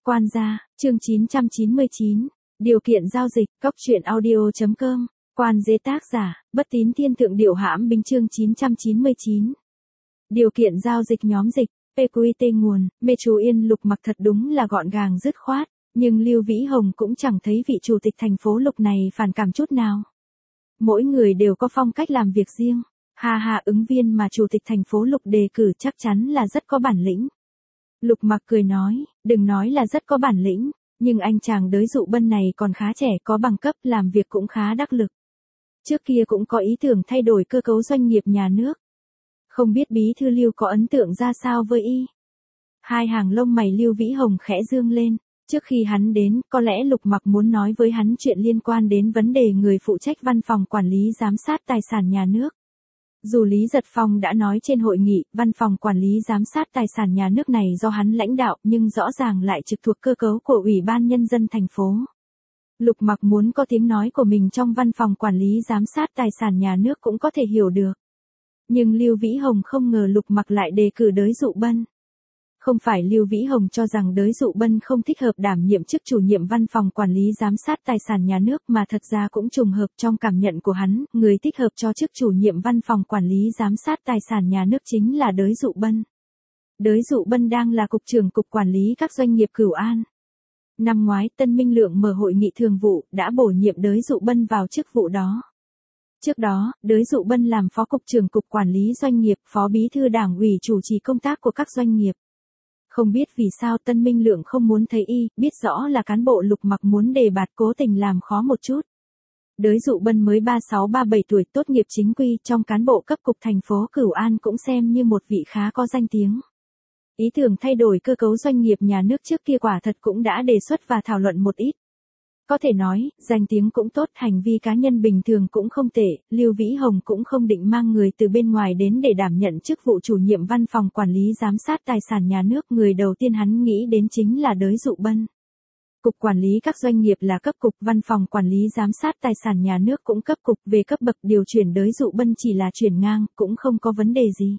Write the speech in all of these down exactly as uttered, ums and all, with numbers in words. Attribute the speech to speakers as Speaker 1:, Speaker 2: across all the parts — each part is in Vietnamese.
Speaker 1: Quan gia, chương chín trăm chín mươi chín. Điều kiện giao dịch, cóc truyện audio chấm com. Quan dế tác giả, Bất Tín Thiên Thượng Điệu Hãm Binh chương chín trăm chín mươi chín. Điều kiện giao dịch nhóm dịch, pê quy tê nguồn, mê chú Yên Lục Mặc thật đúng là gọn gàng dứt khoát, nhưng Lưu Vĩ Hồng cũng chẳng thấy vị chủ tịch thành phố Lục này phản cảm chút nào. Mỗi người đều có phong cách làm việc riêng, ha ha, ứng viên mà chủ tịch thành phố Lục đề cử chắc chắn là rất có bản lĩnh. Lục Mặc cười nói, đừng nói là rất có bản lĩnh, nhưng anh chàng đới dụ bân này còn khá trẻ, có bằng cấp, làm việc cũng khá đắc lực. Trước kia cũng có ý tưởng thay đổi cơ cấu doanh nghiệp nhà nước. Không biết bí thư Lưu có ấn tượng ra sao với y? Hai hàng lông mày Lưu Vĩ Hồng khẽ dương lên. Trước khi hắn đến, có lẽ Lục Mặc muốn nói với hắn chuyện liên quan đến vấn đề người phụ trách văn phòng quản lý giám sát tài sản nhà nước. Dù Lý Giật Phong đã nói trên hội nghị, văn phòng quản lý giám sát tài sản nhà nước này do hắn lãnh đạo, nhưng rõ ràng lại trực thuộc cơ cấu của Ủy ban Nhân dân thành phố. Lục Mặc muốn có tiếng nói của mình trong văn phòng quản lý giám sát tài sản nhà nước cũng có thể hiểu được. Nhưng Lưu Vĩ Hồng không ngờ Lục Mặc lại đề cử đới dụ bân. Không phải Lưu Vĩ Hồng cho rằng đới dụ bân không thích hợp đảm nhiệm chức chủ nhiệm văn phòng quản lý giám sát tài sản nhà nước, mà thật ra cũng trùng hợp trong cảm nhận của hắn, người thích hợp cho chức chủ nhiệm văn phòng quản lý giám sát tài sản nhà nước chính là đới dụ bân. Đới dụ bân đang là cục trưởng cục quản lý các doanh nghiệp Cửu An. Năm ngoái Tân Minh Lượng mở hội nghị thường vụ, đã bổ nhiệm đới dụ bân vào chức vụ đó. Trước đó, đới dụ bân làm phó cục trưởng cục quản lý doanh nghiệp, phó bí thư đảng ủy chủ trì công tác của các doanh nghiệp. Không biết vì sao Tân Minh Lượng không muốn thấy y, biết rõ là cán bộ Lục Mặc muốn đề bạt, cố tình làm khó một chút. Đới dụ bân mới ba mươi sáu ba mươi bảy tuổi, tốt nghiệp chính quy, trong cán bộ cấp cục thành phố Cửu An cũng xem như một vị khá có danh tiếng. Ý tưởng thay đổi cơ cấu doanh nghiệp nhà nước trước kia quả thật cũng đã đề xuất và thảo luận một ít. Có thể nói, danh tiếng cũng tốt, hành vi cá nhân bình thường cũng không tệ, Lưu Vĩ Hồng cũng không định mang người từ bên ngoài đến để đảm nhận chức vụ chủ nhiệm văn phòng quản lý giám sát tài sản nhà nước, người đầu tiên hắn nghĩ đến chính là đới dụ bân. Cục quản lý các doanh nghiệp là cấp cục, văn phòng quản lý giám sát tài sản nhà nước cũng cấp cục, về cấp bậc điều chuyển đới dụ bân chỉ là chuyển ngang, cũng không có vấn đề gì.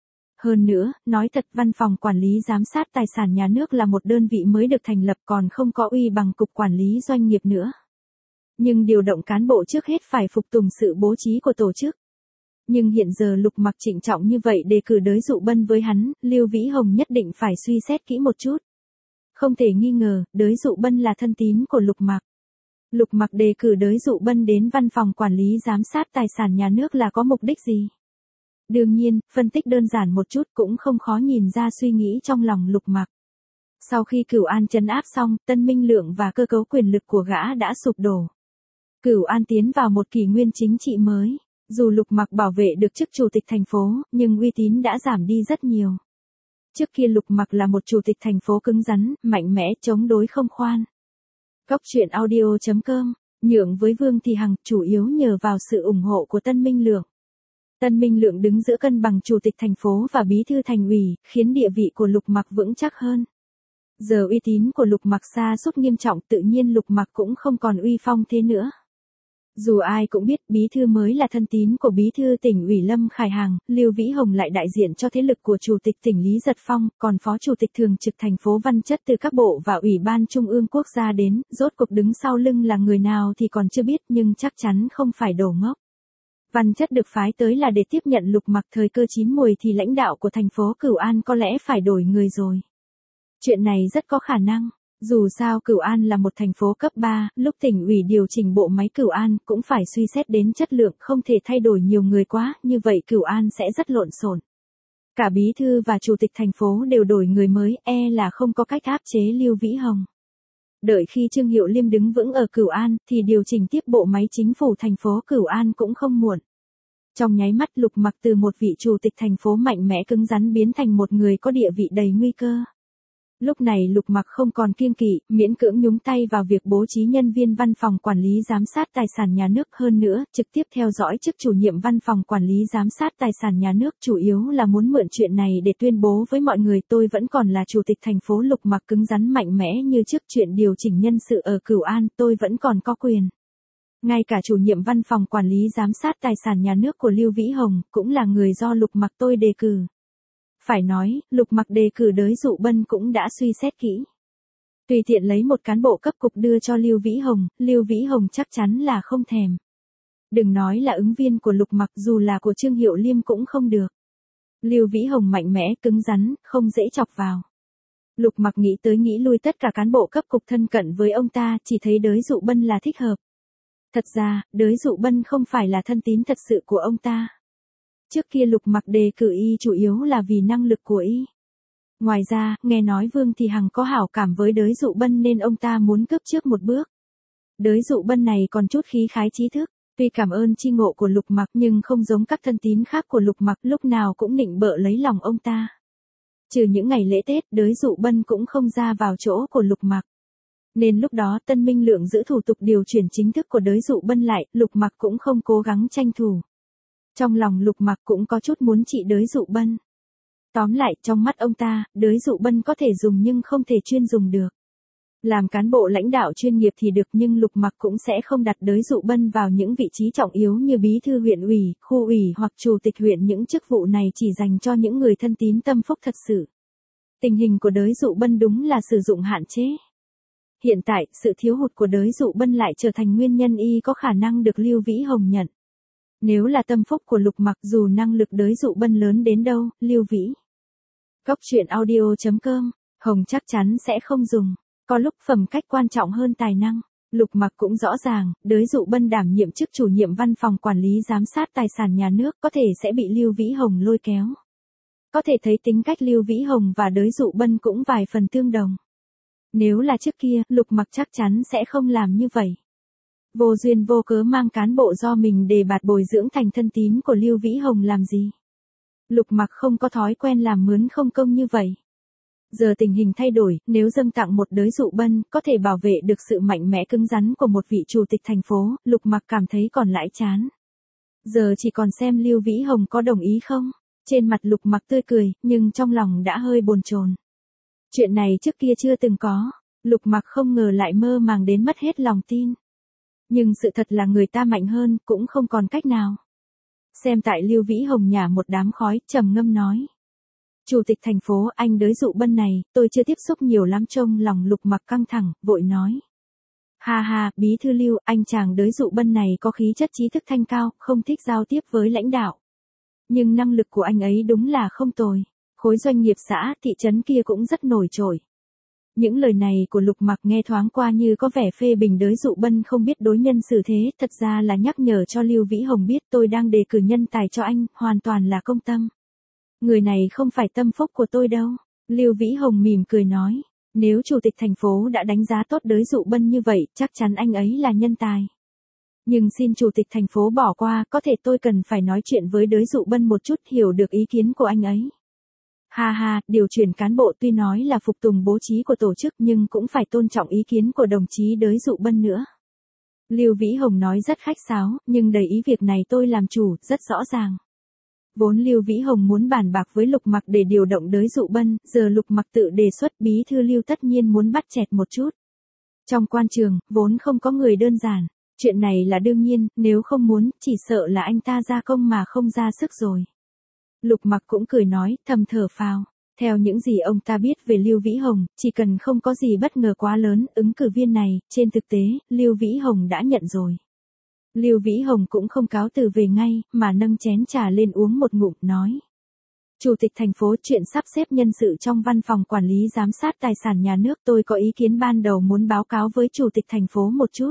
Speaker 1: Hơn nữa, nói thật, văn phòng quản lý giám sát tài sản nhà nước là một đơn vị mới được thành lập, còn không có uy bằng cục quản lý doanh nghiệp nữa. Nhưng điều động cán bộ trước hết phải phục tùng sự bố trí của tổ chức. Nhưng hiện giờ Lục Mặc trịnh trọng như vậy đề cử đới dụ bân với hắn, Lưu Vĩ Hồng nhất định phải suy xét kỹ một chút. Không thể nghi ngờ, đới dụ bân là thân tín của Lục Mặc. Lục Mặc đề cử đới dụ bân đến văn phòng quản lý giám sát tài sản nhà nước là có mục đích gì? Đương nhiên, phân tích đơn giản một chút cũng không khó nhìn ra suy nghĩ trong lòng Lục Mặc. Sau khi Cửu An trấn áp xong, Tân Minh Lượng và cơ cấu quyền lực của gã đã sụp đổ. Cửu An tiến vào một kỷ nguyên chính trị mới. Dù Lục Mặc bảo vệ được chức chủ tịch thành phố, nhưng uy tín đã giảm đi rất nhiều. Trước kia Lục Mặc là một chủ tịch thành phố cứng rắn, mạnh mẽ, chống đối không khoan. Cóc truyện audio chấm com, nhượng với Vương Thị Hằng, chủ yếu nhờ vào sự ủng hộ của Tân Minh Lượng. Tân Minh Lượng đứng giữa cân bằng chủ tịch thành phố và bí thư thành ủy, khiến địa vị của Lục Mặc vững chắc hơn. Giờ uy tín của Lục Mặc sa sút nghiêm trọng, tự nhiên Lục Mặc cũng không còn uy phong thế nữa. Dù ai cũng biết bí thư mới là thân tín của bí thư tỉnh ủy Lâm Khải Hàng, Lưu Vĩ Hồng lại đại diện cho thế lực của chủ tịch tỉnh Lý Giật Phong, còn phó chủ tịch thường trực thành phố Văn Chất từ các bộ và ủy ban trung ương quốc gia đến, rốt cuộc đứng sau lưng là người nào thì còn chưa biết, nhưng chắc chắn không phải đồ ngốc. Văn Chất được phái tới là để tiếp nhận Lục Mặc, thời cơ chín muồi thì lãnh đạo của thành phố Cửu An có lẽ phải đổi người rồi. Chuyện này rất có khả năng. Dù sao Cửu An là một thành phố cấp ba, lúc tỉnh ủy điều chỉnh bộ máy Cửu An cũng phải suy xét đến chất lượng, không thể thay đổi nhiều người quá, như vậy Cửu An sẽ rất lộn xộn. Cả bí thư và chủ tịch thành phố đều đổi người mới, e là không có cách áp chế Lưu Vĩ Hồng. Đợi khi Trương Hiệu Liêm đứng vững ở Cửu An, thì điều chỉnh tiếp bộ máy chính phủ thành phố Cửu An cũng không muộn. Trong nháy mắt Lục Mặc từ một vị chủ tịch thành phố mạnh mẽ cứng rắn biến thành một người có địa vị đầy nguy cơ. Lúc này Lục Mặc không còn kiêng kỵ, miễn cưỡng nhúng tay vào việc bố trí nhân viên văn phòng quản lý giám sát tài sản nhà nước, hơn nữa, trực tiếp theo dõi chức chủ nhiệm văn phòng quản lý giám sát tài sản nhà nước, chủ yếu là muốn mượn chuyện này để tuyên bố với mọi người tôi vẫn còn là chủ tịch thành phố. Lục Mặc cứng rắn mạnh mẽ như trước chuyện điều chỉnh nhân sự ở Cửu An, tôi vẫn còn có quyền. Ngay cả chủ nhiệm văn phòng quản lý giám sát tài sản nhà nước của Lưu Vĩ Hồng, cũng là người do Lục Mặc tôi đề cử. Phải nói, Lục Mặc đề cử đới dụ bân cũng đã suy xét kỹ. Tùy tiện lấy một cán bộ cấp cục đưa cho Lưu Vĩ Hồng, Lưu Vĩ Hồng chắc chắn là không thèm. Đừng nói là ứng viên của Lục Mặc, dù là của Trương Hiệu Liêm cũng không được. Lưu Vĩ Hồng mạnh mẽ, cứng rắn, không dễ chọc vào. Lục Mặc nghĩ tới nghĩ lui tất cả cán bộ cấp cục thân cận với ông ta, chỉ thấy Đới Dụ Bân là thích hợp. Thật ra, Đới Dụ Bân không phải là thân tín thật sự của ông ta. Trước kia Lục Mặc đề cử y chủ yếu là vì năng lực của y. Ngoài ra, nghe nói Vương Thị Hằng có hảo cảm với Đới Dụ Bân nên ông ta muốn cướp trước một bước. Đới Dụ Bân này còn chút khí khái trí thức, tuy cảm ơn chi ngộ của Lục Mặc nhưng không giống các thân tín khác của Lục Mặc, lúc nào cũng nịnh bợ lấy lòng ông ta. Trừ những ngày lễ Tết, Đới Dụ Bân cũng không ra vào chỗ của Lục Mặc. Nên lúc đó Tân Minh Lượng giữ thủ tục điều chuyển chính thức của Đới Dụ Bân lại, Lục Mặc cũng không cố gắng tranh thủ. Trong lòng Lục Mặc cũng có chút muốn trị Đới Dụ Bân. Tóm lại, trong mắt ông ta, Đới Dụ Bân có thể dùng nhưng không thể chuyên dùng được. Làm cán bộ lãnh đạo chuyên nghiệp thì được, nhưng Lục Mặc cũng sẽ không đặt Đới Dụ Bân vào những vị trí trọng yếu như bí thư huyện ủy, khu ủy hoặc chủ tịch huyện, những chức vụ này chỉ dành cho những người thân tín tâm phúc thật sự. Tình hình của Đới Dụ Bân đúng là sử dụng hạn chế. Hiện tại, sự thiếu hụt của Đới Dụ Bân lại trở thành nguyên nhân y có khả năng được Lưu Vĩ Hồng nhận. Nếu là tâm phúc của Lục Mặc, dù năng lực Đới Dụ Bân lớn đến đâu, Lưu Vĩ. Góc truyện audio chấm com, Hồng chắc chắn sẽ không dùng. Có lúc phẩm cách quan trọng hơn tài năng. Lục Mặc cũng rõ ràng, Đới Dụ Bân đảm nhiệm chức chủ nhiệm văn phòng quản lý giám sát tài sản nhà nước có thể sẽ bị Lưu Vĩ Hồng lôi kéo. Có thể thấy tính cách Lưu Vĩ Hồng và Đới Dụ Bân cũng vài phần tương đồng. Nếu là trước kia, Lục Mặc chắc chắn sẽ không làm như vậy. Vô duyên vô cớ mang cán bộ do mình đề bạt bồi dưỡng thành thân tín của Lưu Vĩ Hồng làm gì. Lục Mặc không có thói quen làm mướn không công như vậy. Giờ tình hình thay đổi, nếu dâng tặng một Đới Dụ Bân, có thể bảo vệ được sự mạnh mẽ cứng rắn của một vị chủ tịch thành phố, Lục Mặc cảm thấy còn lãi chán. Giờ chỉ còn xem Lưu Vĩ Hồng có đồng ý không. Trên mặt Lục Mặc tươi cười, nhưng trong lòng đã hơi bồn chồn. Chuyện này trước kia chưa từng có, Lục Mặc không ngờ lại mơ màng đến mất hết lòng tin. Nhưng sự thật là người ta mạnh hơn, cũng không còn cách nào. Xem tại Lưu Vĩ Hồng nhả một đám khói, trầm ngâm nói. Chủ tịch thành phố, anh Đới Dụ Bân này, tôi chưa tiếp xúc nhiều lắm. Trông lòng Lục Mặc căng thẳng, vội nói. Ha ha, bí thư Lưu, anh chàng Đới Dụ Bân này có khí chất trí thức thanh cao, không thích giao tiếp với lãnh đạo. Nhưng năng lực của anh ấy đúng là không tồi. Khối doanh nghiệp xã, thị trấn kia cũng rất nổi trội. Những lời này của Lục Mặc nghe thoáng qua như có vẻ phê bình Đới Dụ Bân không biết đối nhân xử thế, thật ra là nhắc nhở cho Lưu Vĩ Hồng biết tôi đang đề cử nhân tài cho anh, hoàn toàn là công tâm. Người này không phải tâm phúc của tôi đâu. Lưu Vĩ Hồng mỉm cười nói, nếu chủ tịch thành phố đã đánh giá tốt Đới Dụ Bân như vậy, chắc chắn anh ấy là nhân tài. Nhưng xin chủ tịch thành phố bỏ qua, có thể tôi cần phải nói chuyện với Đới Dụ Bân một chút, hiểu được ý kiến của anh ấy. Ha ha, điều chuyển cán bộ tuy nói là phục tùng bố trí của tổ chức nhưng cũng phải tôn trọng ý kiến của đồng chí Đới Dụ Bân nữa. Lưu Vĩ Hồng nói rất khách sáo, nhưng đầy ý việc này tôi làm chủ, rất rõ ràng. Vốn Lưu Vĩ Hồng muốn bàn bạc với Lục Mặc để điều động Đới Dụ Bân, giờ Lục Mặc tự đề xuất, bí thư Lưu tất nhiên muốn bắt chẹt một chút. Trong quan trường, vốn không có người đơn giản, chuyện này là đương nhiên, nếu không muốn, chỉ sợ là anh ta ra công mà không ra sức rồi. Lục Mặc cũng cười nói, thầm thở phào. Theo những gì ông ta biết về Lưu Vĩ Hồng, chỉ cần không có gì bất ngờ quá lớn, ứng cử viên này, trên thực tế, Lưu Vĩ Hồng đã nhận rồi. Lưu Vĩ Hồng cũng không cáo từ về ngay, mà nâng chén trà lên uống một ngụm, nói. Chủ tịch thành phố, chuyện sắp xếp nhân sự trong văn phòng quản lý giám sát tài sản nhà nước, tôi có ý kiến ban đầu muốn báo cáo với chủ tịch thành phố một chút.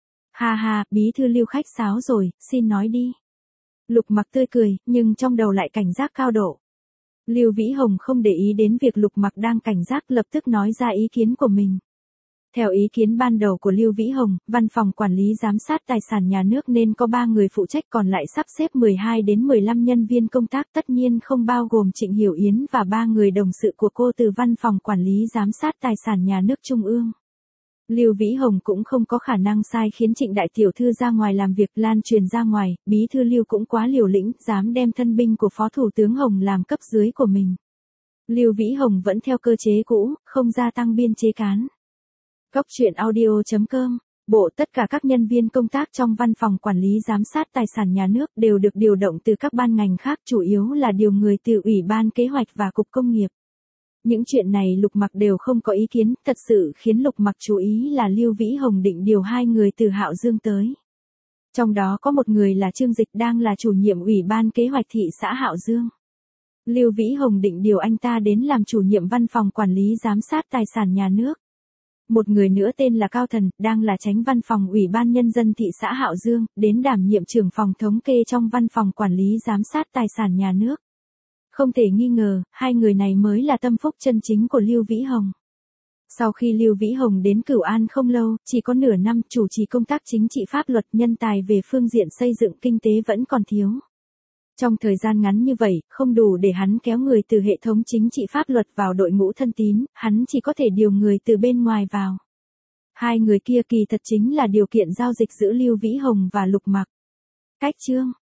Speaker 1: Ha ha, bí thư Lưu khách sáo rồi, xin nói đi. Lục Mặc tươi cười, nhưng trong đầu lại cảnh giác cao độ. Lưu Vĩ Hồng không để ý đến việc Lục Mặc đang cảnh giác, lập tức nói ra ý kiến của mình. Theo ý kiến ban đầu của Lưu Vĩ Hồng, văn phòng quản lý giám sát tài sản nhà nước nên có ba người phụ trách, còn lại sắp xếp mười hai đến mười lăm nhân viên công tác, tất nhiên không bao gồm Trịnh Hiểu Yến và ba người đồng sự của cô từ văn phòng quản lý giám sát tài sản nhà nước trung ương. Lưu Vĩ Hồng cũng không có khả năng sai khiến Trịnh đại tiểu thư ra ngoài làm việc, lan truyền ra ngoài, bí thư Lưu cũng quá liều lĩnh, dám đem thân binh của Phó Thủ tướng Hồng làm cấp dưới của mình. Lưu Vĩ Hồng vẫn theo cơ chế cũ, không gia tăng biên chế cán. Góc truyện audio chấm com, bộ tất cả các nhân viên công tác trong văn phòng quản lý giám sát tài sản nhà nước đều được điều động từ các ban ngành khác, chủ yếu là điều người từ Ủy ban Kế hoạch và Cục Công nghiệp. Những chuyện này Lục Mặc đều không có ý kiến, thật sự khiến Lục Mặc chú ý là Lưu Vĩ Hồng định điều hai người từ Hạo Dương tới. Trong đó có một người là Trương Dịch đang là chủ nhiệm ủy ban kế hoạch thị xã Hạo Dương. Lưu Vĩ Hồng định điều anh ta đến làm chủ nhiệm văn phòng quản lý giám sát tài sản nhà nước. Một người nữa tên là Cao Thần, đang là chánh văn phòng ủy ban nhân dân thị xã Hạo Dương, đến đảm nhiệm trưởng phòng thống kê trong văn phòng quản lý giám sát tài sản nhà nước. Không thể nghi ngờ, hai người này mới là tâm phúc chân chính của Lưu Vĩ Hồng. Sau khi Lưu Vĩ Hồng đến Cửu An không lâu, chỉ có nửa năm chủ trì công tác chính trị pháp luật, nhân tài về phương diện xây dựng kinh tế vẫn còn thiếu. Trong thời gian ngắn như vậy, không đủ để hắn kéo người từ hệ thống chính trị pháp luật vào đội ngũ thân tín, hắn chỉ có thể điều người từ bên ngoài vào. Hai người kia kỳ thật chính là điều kiện giao dịch giữa Lưu Vĩ Hồng và Lục Mặc. Cách chương